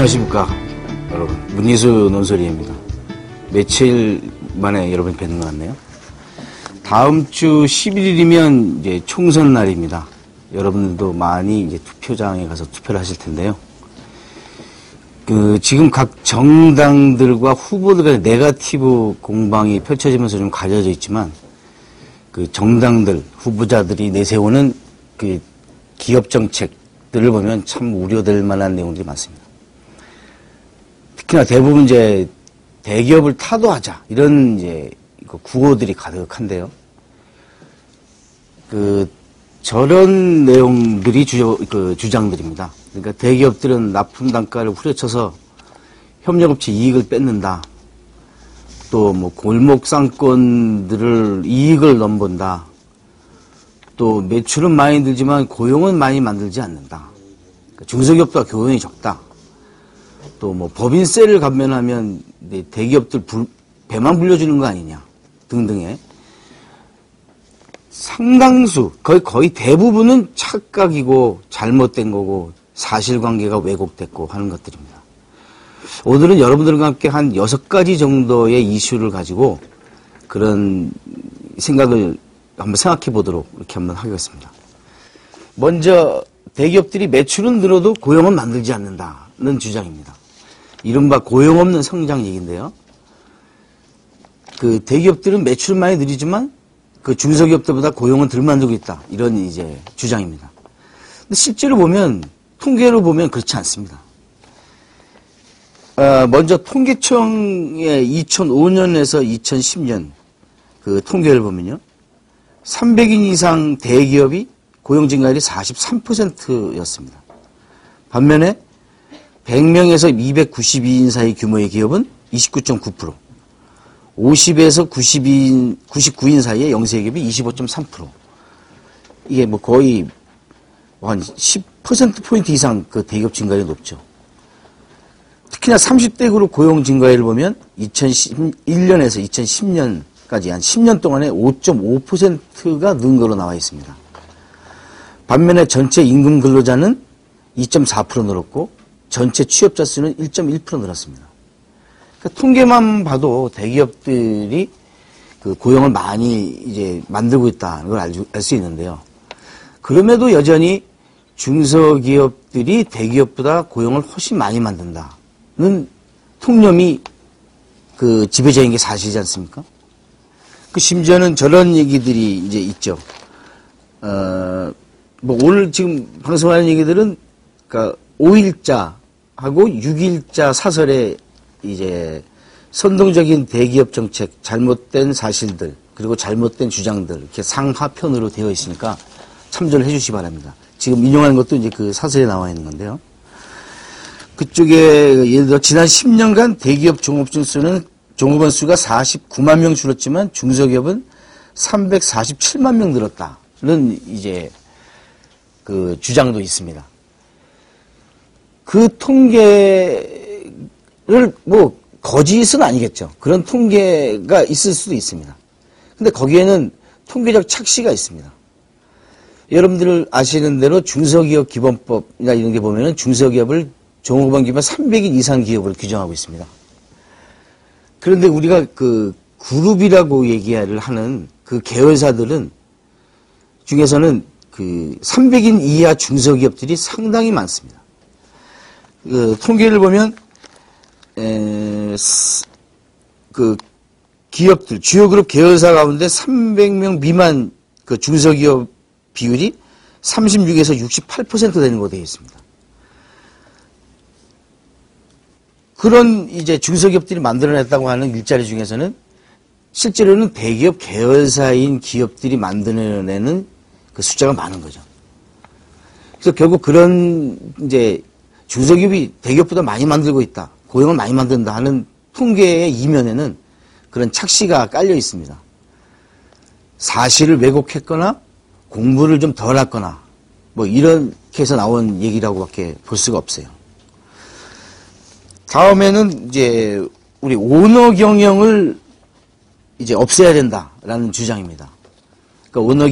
안녕하십니까 여러분, 문희수 논설위입니다. 며칠 만에 여러분 뵙는 것 같네요. 다음 주 11일이면 이제 총선 날입니다. 여러분들도 많이 이제 투표장에 가서 투표를 하실 텐데요. 지금 각 정당들과 후보들의 네거티브 공방이 펼쳐지면서 좀 가려져 있지만, 정당들, 후보자들이 내세우는 기업 정책들을 보면 참 우려될 만한 내용들이 많습니다. 특히나 대부분 이제 대기업을 타도하자, 이런 이제 구호들이 가득한데요. 저런 내용들이 주장들입니다. 그러니까 대기업들은 납품 단가를 후려쳐서 협력업체 이익을 뺏는다. 또 골목 상권들을 이익을 넘본다. 또 매출은 많이 들지만 고용은 많이 만들지 않는다. 그러니까 중소기업보다 고용이 적다. 또 법인세를 감면하면 대기업들 배만 불려주는 거 아니냐 등등의 상당수, 거의 대부분은 착각이고 잘못된 거고 사실관계가 왜곡됐고 하는 것들입니다. 오늘은 여러분들과 함께 한 6가지 정도의 이슈를 가지고 그런 생각을 한번 생각해 보도록 이렇게 한번 하겠습니다. 먼저 대기업들이 매출은 늘어도 고용은 만들지 않는다는 주장입니다. 이른바 고용 없는 성장 얘기인데요. 대기업들은 매출은 많이 늘리지만 중소기업들보다 고용은 덜 만들고 있다. 이런 이제 주장입니다. 근데 실제로 보면, 통계로 보면 그렇지 않습니다. 먼저 통계청의 2005년에서 2010년 통계를 보면요. 300인 이상 대기업이 고용 증가율이 43%였습니다. 반면에 100명에서 292인 사이 규모의 기업은 29.9%, 50에서 99인 사이의 영세기업이 25.3%. 이게 거의 한 10%포인트 이상 대기업 증가율이 높죠. 특히나 30대 그룹 고용 증가율을 보면 2011년에서 2010년까지 한 10년 동안에 5.5%가 는 걸로 나와 있습니다. 반면에 전체 임금 근로자는 2.4% 늘었고 전체 취업자 수는 1.1% 늘었습니다. 그러니까 통계만 봐도 대기업들이 고용을 많이 이제 만들고 있다는 걸 알 수 있는데요. 그럼에도 여전히 중소기업들이 대기업보다 고용을 훨씬 많이 만든다는 통념이 지배적인 게 사실이지 않습니까? 심지어는 저런 얘기들이 이제 있죠. 오늘 지금 방송하는 얘기들은, 5일자하고 6일자 사설에 이제 선동적인 대기업 정책, 잘못된 사실들, 그리고 잘못된 주장들, 이렇게 상하편으로 되어 있으니까 참조를 해 주시기 바랍니다. 지금 인용하는 것도 이제 사설에 나와 있는 건데요. 그쪽에 예를 들어 지난 10년간 대기업 종업원 수가 49만 명 줄었지만 중소기업은 347만 명 늘었다는 이제 주장도 있습니다. 그 통계를 거짓은 아니겠죠. 그런 통계가 있을 수도 있습니다. 근데 거기에는 통계적 착시가 있습니다. 여러분들 아시는 대로 중소기업 기본법이나 이런 게 보면은 중소기업을 종업원 기반 300인 이상 기업을 규정하고 있습니다. 그런데 우리가 그룹이라고 얘기를 하는 계열사들은 중에서는 300인 이하 중소기업들이 상당히 많습니다. 통계를 보면 기업들, 주요 그룹 계열사 가운데 300명 미만 중소기업 비율이 36에서 68% 되는 것으로 되어 있습니다. 그런 이제 중소기업들이 만들어냈다고 하는 일자리 중에서는 실제로는 대기업 계열사인 기업들이 만들어내는 숫자가 많은 거죠. 그래서 결국 그런 이제 중소기업이 대기업보다 많이 만들고 있다, 고용을 많이 만든다 하는 통계의 이면에는 그런 착시가 깔려 있습니다. 사실을 왜곡했거나 공부를 좀 덜 했거나 이렇게 해서 나온 얘기라고밖에 볼 수가 없어요. 다음에는 이제 우리 오너 경영을 이제 없애야 된다라는 주장입니다. 그러니까 오너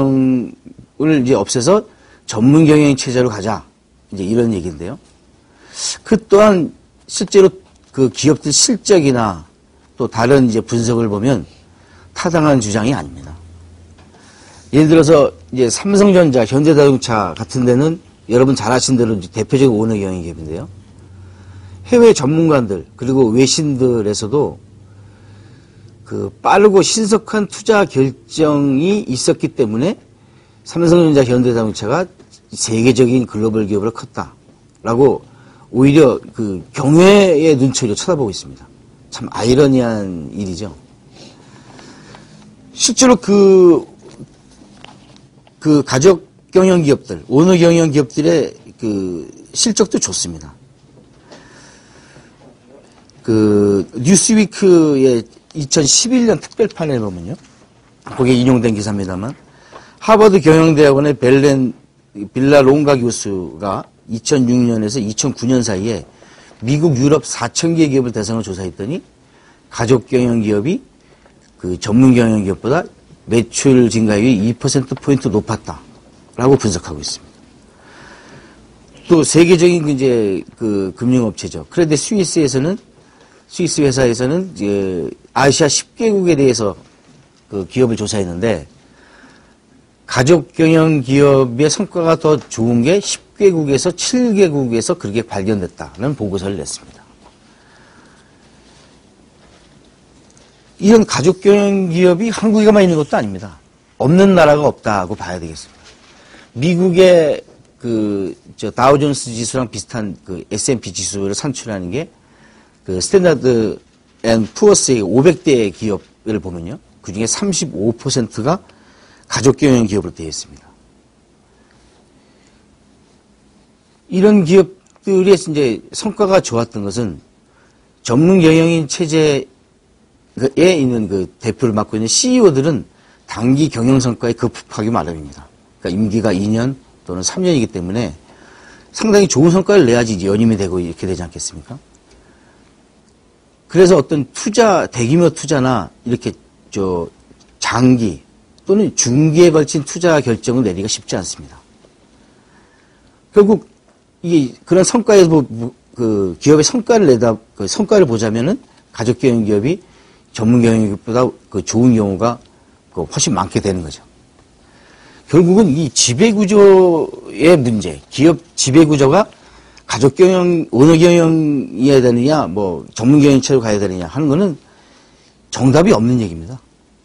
경영을 이제 없애서 전문 경영 체제로 가자, 이제 이런 얘기인데요. 그 또한 실제로 그 기업들 실적이나 또 다른 이제 분석을 보면 타당한 주장이 아닙니다. 예를 들어서 이제 삼성전자, 현대자동차 같은 데는 여러분 잘 아시는 대로 이제 대표적인 오너 경영 기업인데요. 해외 전문가들 그리고 외신들에서도 그 빠르고 신속한 투자 결정이 있었기 때문에 삼성전자, 현대자동차가 세계적인 글로벌 기업으로 컸다라고 오히려 그 경외의 눈초리로 쳐다보고 있습니다. 참 아이러니한 일이죠. 실제로 그 가족 경영 기업들, 오너 경영 기업들의 그 실적도 좋습니다. 그 뉴스위크의 2011년 특별판에 보면요. 거기에 인용된 기사입니다만 하버드 경영대학원의 빌라 롱가 교수가 2006년에서 2009년 사이에 미국, 유럽 4,000개 기업을 대상으로 조사했더니 가족 경영 기업이 그 전문 경영 기업보다 매출 증가율이 2%포인트 높았다라고 분석하고 있습니다. 또 세계적인 이제 그 금융업체죠. 크레딧 스위스 회사에서는 이제 아시아 10개국에 대해서 그 기업을 조사했는데 가족 경영 기업의 성과가 더 좋은 게 10개국에서 7개국에서 그렇게 발견됐다는 보고서를 냈습니다. 이런 가족 경영 기업이 한국에만 있는 것도 아닙니다. 없는 나라가 없다고 봐야 되겠습니다. 미국의 다우존스 지수랑 비슷한 그 S&P 지수를 산출하는 게 그 스탠다드 앤 푸어스의 500대 기업을 보면요. 그 중에 35%가 가족 경영 기업으로 되어 있습니다. 이런 기업들이 이제 성과가 좋았던 것은 전문 경영인 체제에 있는 그 대표를 맡고 있는 CEO들은 단기 경영 성과에 급급하기 마련입니다. 그러니까 임기가 2년 또는 3년이기 때문에 상당히 좋은 성과를 내야지 연임이 되고 이렇게 되지 않겠습니까? 그래서 어떤 대규모 투자나 이렇게 장기 또는 중기에 걸친 투자 결정을 내리기가 쉽지 않습니다. 결국 이게 그런 성과에서 그 기업의 성과를 보자면은 가족 경영 기업이 전문 경영 기업보다 그 좋은 경우가 훨씬 많게 되는 거죠. 결국은 이 지배구조의 문제, 기업 지배구조가 가족 경영, 오너 경영이어야 되느냐, 뭐 전문 경영체로 가야 되느냐 하는 거는 정답이 없는 얘기입니다.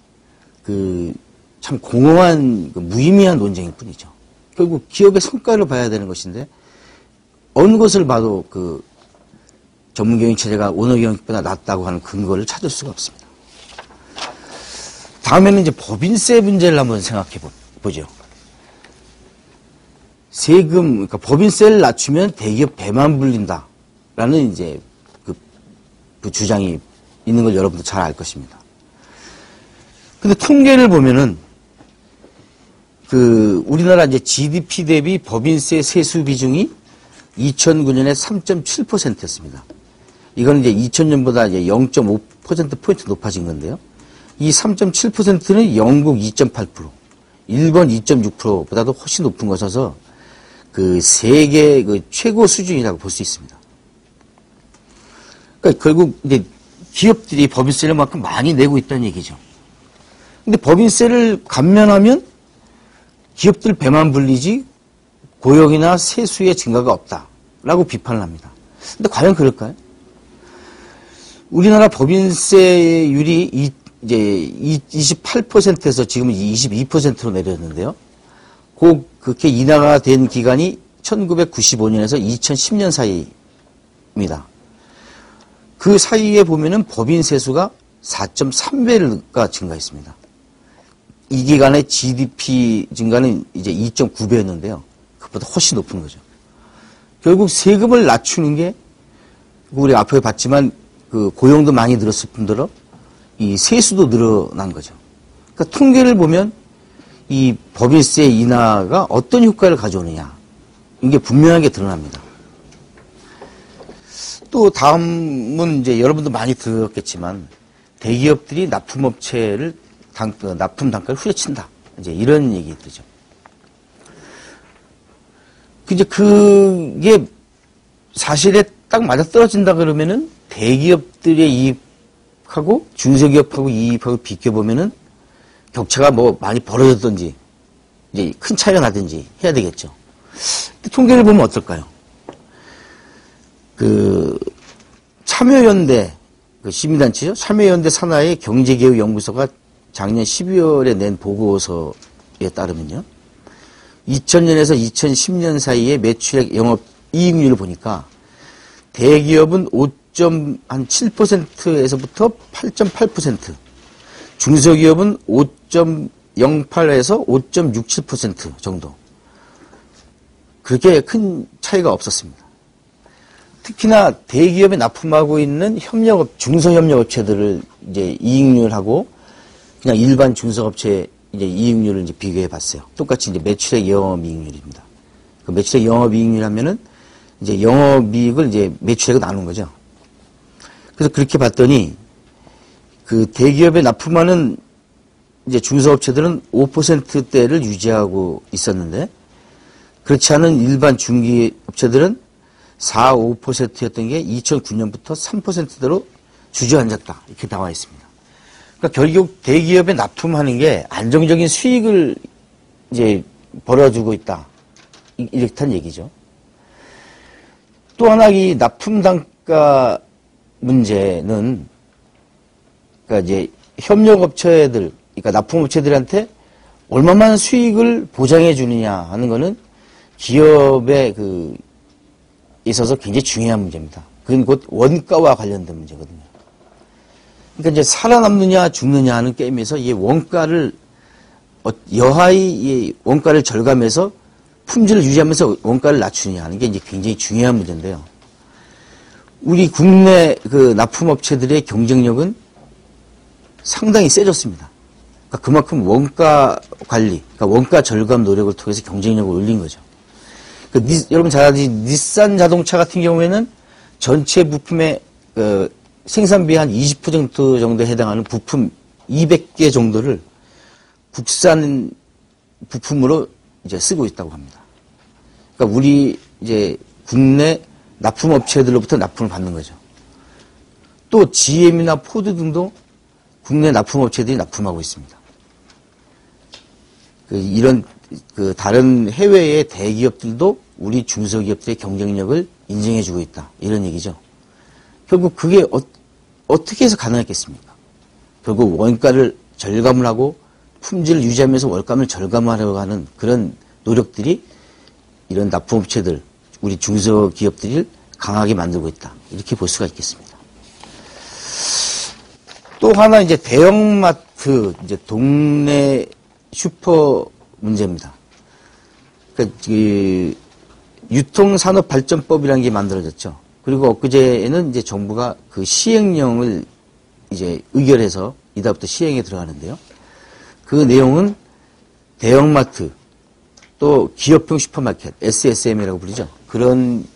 참 공허한 무의미한 논쟁일 뿐이죠. 결국 기업의 성과를 봐야 되는 것인데 어느 것을 봐도 그 전문 경영 체제가 오너 경영보다 낫다고 하는 근거를 찾을 수가 없습니다. 다음에는 이제 법인세 문제를 한번 생각해 보죠. 그러니까 법인세를 낮추면 대기업 배만 불린다라는 이제 그 주장이 있는 걸 여러분도 잘 알 것입니다. 근데 통계를 보면은 우리나라 이제 GDP 대비 법인세 세수 비중이 2009년에 3.7%였습니다. 이건 이제 2000년보다 이제 0.5%포인트 높아진 건데요. 이 3.7%는 영국 2.8%, 일본 2.6%보다도 훨씬 높은 것이어서 그 세계 최고 수준이라고 볼 수 있습니다. 그러니까 결국 이제 기업들이 법인세를 만큼 많이 내고 있다는 얘기죠. 근데 법인세를 감면하면 기업들 배만 불리지 고용이나 세수의 증가가 없다라고 비판을 합니다. 근데 과연 그럴까요? 우리나라 법인세율이 이제 28%에서 지금은 22%로 내렸는데요. 그렇게 인하가 된 기간이 1995년에서 2010년 사이입니다. 그 사이에 보면은 법인 세수가 4.3배가 증가했습니다. 이 기간에 GDP 증가는 이제 2.9배였는데요. 그것보다 훨씬 높은 거죠. 결국 세금을 낮추는 게 우리 앞에 봤지만 그 고용도 많이 늘었을 뿐더러 이 세수도 늘어난 거죠. 그러니까 통계를 보면 이 법인세 인하가 어떤 효과를 가져오느냐 이게 분명하게 드러납니다. 또 다음은 이제 여러분도 많이 들었겠지만 대기업들이 납품업체를 납품 단가를 후려친다. 이제 이런 얘기들이죠. 이제 그게 사실에 딱 맞아떨어진다 그러면은 대기업들의 이익하고 중소기업하고 이익하고 비교보면은 격차가 뭐 많이 벌어졌든지 이제 큰 차이가 나든지 해야 되겠죠. 통계를 보면 어떨까요? 그 참여연대 그 시민단체죠. 참여연대 산하의 경제개혁연구소가 작년 12월에 낸 보고서에 따르면요. 2000년에서 2010년 사이에 매출액 영업이익률을 보니까 대기업은 5.7%에서부터 8.8%, 중소기업은 5.08에서 5.67% 정도. 그렇게 큰 차이가 없었습니다. 특히나 대기업에 납품하고 있는 중소협력업체들을 이제 이익률하고 그냥 일반 중소업체 이제 이익률을 이제 비교해 봤어요. 똑같이 이제 매출액 영업이익률입니다. 그 매출액 영업이익률 하면은 이제 영업이익을 이제 매출액을 나눈 거죠. 그래서 그렇게 봤더니 그 대기업에 납품하는 이제 중소업체들은 5%대를 유지하고 있었는데 그렇지 않은 일반 중기업체들은 4, 5%였던 게 2009년부터 3%대로 주저앉았다. 이렇게 나와 있습니다. 그러니까 결국 대기업에 납품하는 게 안정적인 수익을 이제 벌어주고 있다. 이렇단 얘기죠. 또 하나 이 납품 단가 문제는 그러니까 이제 협력업체들, 그러니까 납품업체들한테 얼마만 수익을 보장해 주느냐 하는 거는 기업의 그 있어서 굉장히 중요한 문제입니다. 그건 곧 원가와 관련된 문제거든요. 그러니까 이제 살아남느냐 죽느냐 하는 게임에서 이 원가를 여하의 이 원가를 절감해서 품질을 유지하면서 원가를 낮추느냐 하는 게 이제 굉장히 중요한 문제인데요. 우리 국내 그 납품업체들의 경쟁력은 상당히 세졌습니다. 그러니까 그만큼 원가 관리, 그러니까 원가 절감 노력을 통해서 경쟁력을 올린 거죠. 여러분 잘 아시지 닛산 자동차 같은 경우에는 전체 부품의 생산비 한 20% 정도에 해당하는 부품 200개 정도를 국산 부품으로 이제 쓰고 있다고 합니다. 그러니까 우리 이제 국내 납품업체들로부터 납품을 받는 거죠. 또 GM이나 포드 등도 국내 납품업체들이 납품하고 있습니다. 이런 다른 해외의 대기업들도 우리 중소기업들의 경쟁력을 인정해주고 있다. 이런 얘기죠. 결국 그게 어떻게 해서 가능했겠습니까? 결국 원가를 절감을 하고 품질을 유지하면서 원가를 절감하려고 하는 그런 노력들이 이런 납품업체들, 우리 중소기업들을 강하게 만들고 있다. 이렇게 볼 수가 있겠습니다. 또 하나 이제 대형마트, 이제 동네 슈퍼 문제입니다. 그러니까 유통산업발전법이라는 게 만들어졌죠. 그리고 엊그제는 이제 정부가 그 시행령을 이제 의결해서 이달부터 시행에 들어가는데요. 그 내용은 대형마트 또 기업형 슈퍼마켓, SSM이라고 부르죠. 그런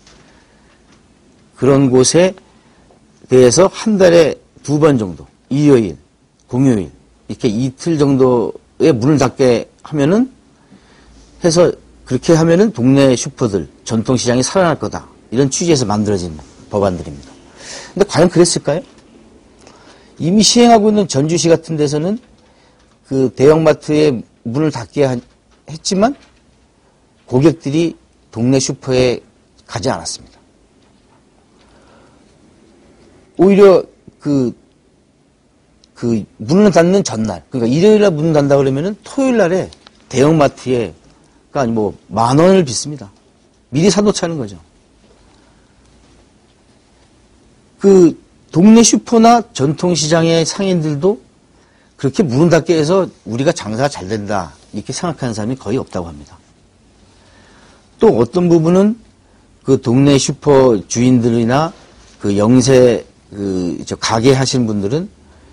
곳에 대해서 한 달에 2번 정도, 일요일, 공휴일, 이렇게 이틀 정도의 문을 닫게 하면은 해서 그렇게 하면은 동네 슈퍼들, 전통시장이 살아날 거다. 이런 취지에서 만들어진 법안들입니다. 근데 과연 그랬을까요? 이미 시행하고 있는 전주시 같은 데서는 그 대형마트에 문을 닫게 했지만 고객들이 동네 슈퍼에 가지 않았습니다. 오히려 그 문을 닫는 전날, 그러니까 일요일날 문을 닫는다 그러면은 토요일날에 대형마트에 그러니까 뭐 10,000원을 빚습니다. 미리 사놓자는 거죠. 그 동네 슈퍼나 전통시장의 상인들도 그렇게 문을 닫게 해서 우리가 장사가 잘 된다 이렇게 생각하는 사람이 거의 없다고 합니다. 또 어떤 부분은 그 동네 슈퍼 주인들이나 그 영세 가게 하시는 분들은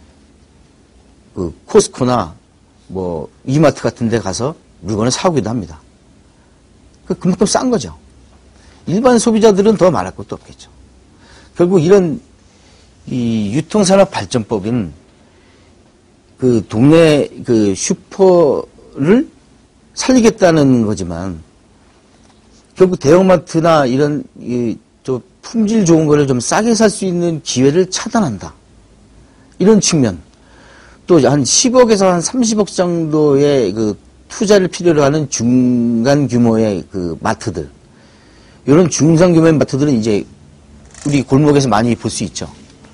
그 코스코나 뭐 이마트 같은 데 가서 물건을 사오기도 합니다. 그만큼 싼 거죠. 일반 소비자들은 더 말할 것도 없겠죠. 결국 이런 이 유통산업발전법은 그 동네 그 슈퍼를 살리겠다는 거지만 결국 대형마트나 이런 또 품질 좋은 거를 좀 싸게 살 수 있는 기회를 차단한다. 이런 측면. 또 한 10억에서 한 30억 정도의 그 투자를 필요로 하는 중간 규모의 그 마트들. 이런 중상 규모의 마트들은 이제 우리 골목에서 많이 볼 수 있죠.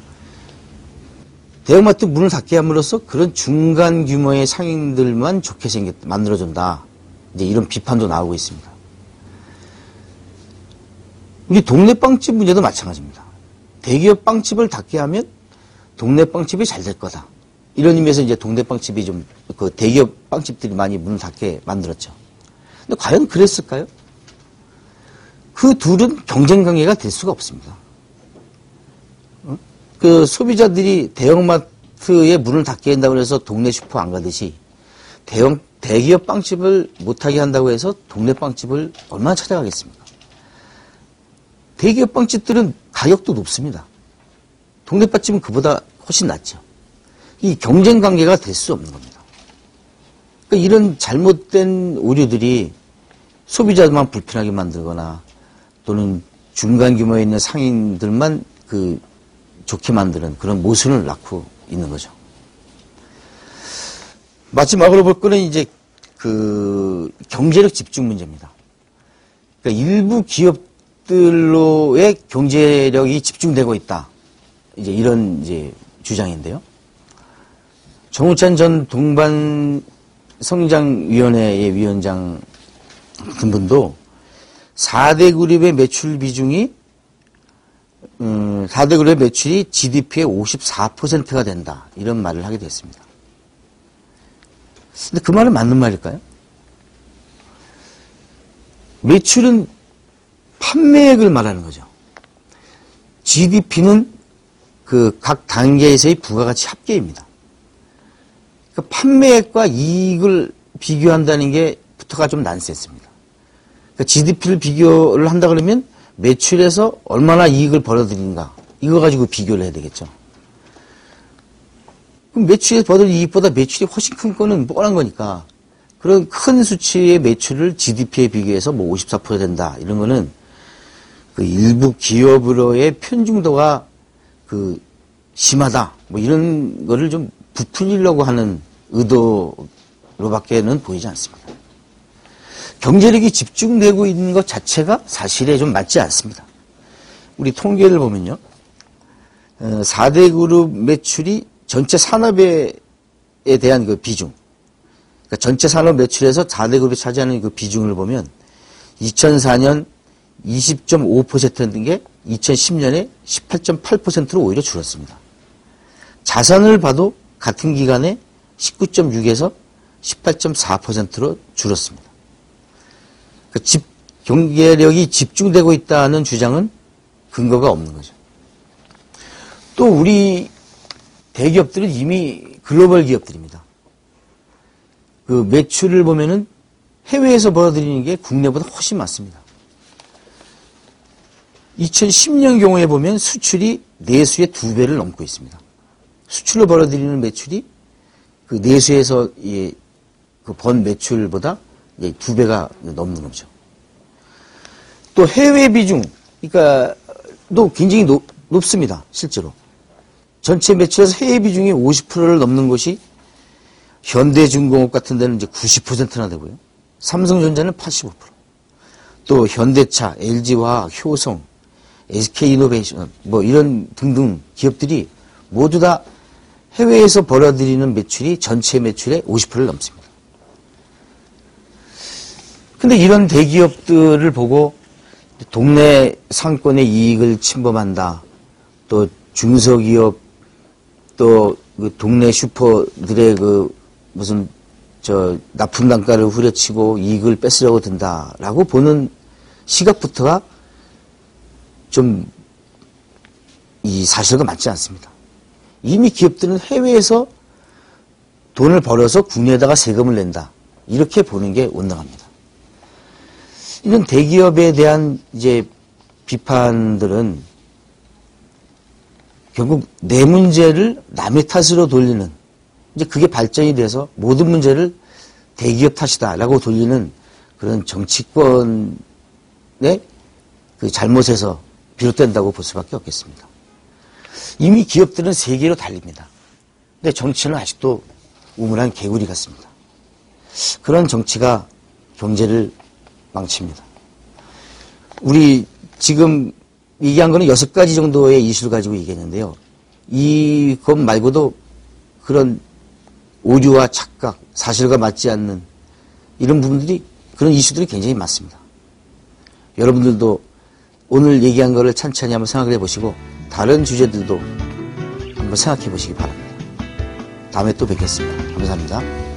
대형마트 문을 닫게 함으로써 그런 중간 규모의 상인들만 좋게 만들어준다. 이제 이런 비판도 나오고 있습니다. 우리 동네 빵집 문제도 마찬가지입니다. 대기업 빵집을 닫게 하면 동네 빵집이 잘 될 거다. 이런 의미에서 이제 동네 빵집이 좀, 그 대기업 빵집들이 많이 문을 닫게 만들었죠. 근데 과연 그랬을까요? 그 둘은 경쟁 관계가 될 수가 없습니다. 그 소비자들이 대형마트에 문을 닫게 한다고 해서 동네 슈퍼 안 가듯이 대기업 빵집을 못하게 한다고 해서 동네 빵집을 얼마나 찾아가겠습니까? 대기업 빵집들은 가격도 높습니다. 동네 빵집은 그보다 훨씬 낫죠. 이 경쟁 관계가 될 수 없는 겁니다. 그러니까 이런 잘못된 오류들이 소비자만 불편하게 만들거나 또는 중간 규모에 있는 상인들만 그 좋게 만드는 그런 모순을 낳고 있는 거죠. 마지막으로 볼 거는 이제 그 경제력 집중 문제입니다. 그러니까 일부 기업들로의 경제력이 집중되고 있다. 이제 이런 이제 주장인데요. 정우찬 전 동반성장위원회의 위원장 같은 분도 4대 그룹의 매출 비중이 4대 그룹의 매출이 GDP의 54%가 된다. 이런 말을 하게 됐습니다. 근데 그 말은 맞는 말일까요? 매출은 판매액을 말하는 거죠. GDP는 그 각 단계에서의 부가가치 합계입니다. 그러니까 판매액과 이익을 비교한다는 게 부터가 좀 난센스입니다. 그러니까 GDP를 비교를 한다 그러면 매출에서 얼마나 이익을 벌어들이는가 이거 가지고 비교를 해야 되겠죠. 그럼 매출에서 벌어들인 이익보다 매출이 훨씬 큰 거는 뻔한 거니까 그런 큰 수치의 매출을 GDP에 비교해서 뭐 54% 된다 이런 거는 그 일부 기업으로의 편중도가 그 심하다 뭐 이런 거를 좀 부풀리려고 하는 의도로밖에는 보이지 않습니다. 경제력이 집중되고 있는 것 자체가 사실에 좀 맞지 않습니다. 우리 통계를 보면요. 4대 그룹 매출이 전체 산업에 대한 그 비중, 그러니까 전체 산업 매출에서 4대 그룹이 차지하는 그 비중을 보면 2004년 20.5%였던 게 2010년에 18.8%로 오히려 줄었습니다. 자산을 봐도 같은 기간에 19.6에서 18.4%로 줄었습니다. 그러니까 경제력이 집중되고 있다는 주장은 근거가 없는 거죠. 또 우리 대기업들은 이미 글로벌 기업들입니다. 그 매출을 보면은 해외에서 벌어들이는 게 국내보다 훨씬 많습니다. 2010년 경우에 보면 수출이 내수의 2배를 넘고 있습니다. 수출로 벌어들이는 매출이 그 내수에서 그 번 매출보다 2배가 넘는 거죠. 또 해외 비중, 그러니까 또 굉장히 높습니다. 실제로. 전체 매출에서 해외 비중이 50%를 넘는 곳이 현대중공업 같은 데는 이제 90%나 되고요. 삼성전자는 85%. 또 현대차, LG화학, 효성, SK이노베이션 뭐 이런 등등 기업들이 모두 다 해외에서 벌어들이는 매출이 전체 매출의 50%를 넘습니다. 근데 이런 대기업들을 보고 동네 상권의 이익을 침범한다. 또 중소기업 또 그 동네 슈퍼들의 그 무슨 납품 단가를 후려치고 이익을 뺏으려고 든다라고 보는 시각부터가 좀 이 사실과 맞지 않습니다. 이미 기업들은 해외에서 돈을 벌어서 국내에다가 세금을 낸다. 이렇게 보는 게 온당합니다. 이런 대기업에 대한 이제 비판들은 결국 내 문제를 남의 탓으로 돌리는 이제 그게 발전이 돼서 모든 문제를 대기업 탓이다라고 돌리는 그런 정치권의 그 잘못에서 비롯된다고 볼 수밖에 없겠습니다. 이미 기업들은 세계로 달립니다. 근데 정치는 아직도 우물한 개구리 같습니다. 그런 정치가 경제를 망칩니다. 우리 지금 얘기한 거는 6가지 정도의 이슈를 가지고 얘기했는데요. 이것 말고도 그런 오류와 착각, 사실과 맞지 않는 이런 부분들이, 그런 이슈들이 굉장히 많습니다. 여러분들도 오늘 얘기한 거를 찬찬히 한번 생각을 해보시고 다른 주제들도 한번 생각해 보시기 바랍니다. 다음에 또 뵙겠습니다. 감사합니다.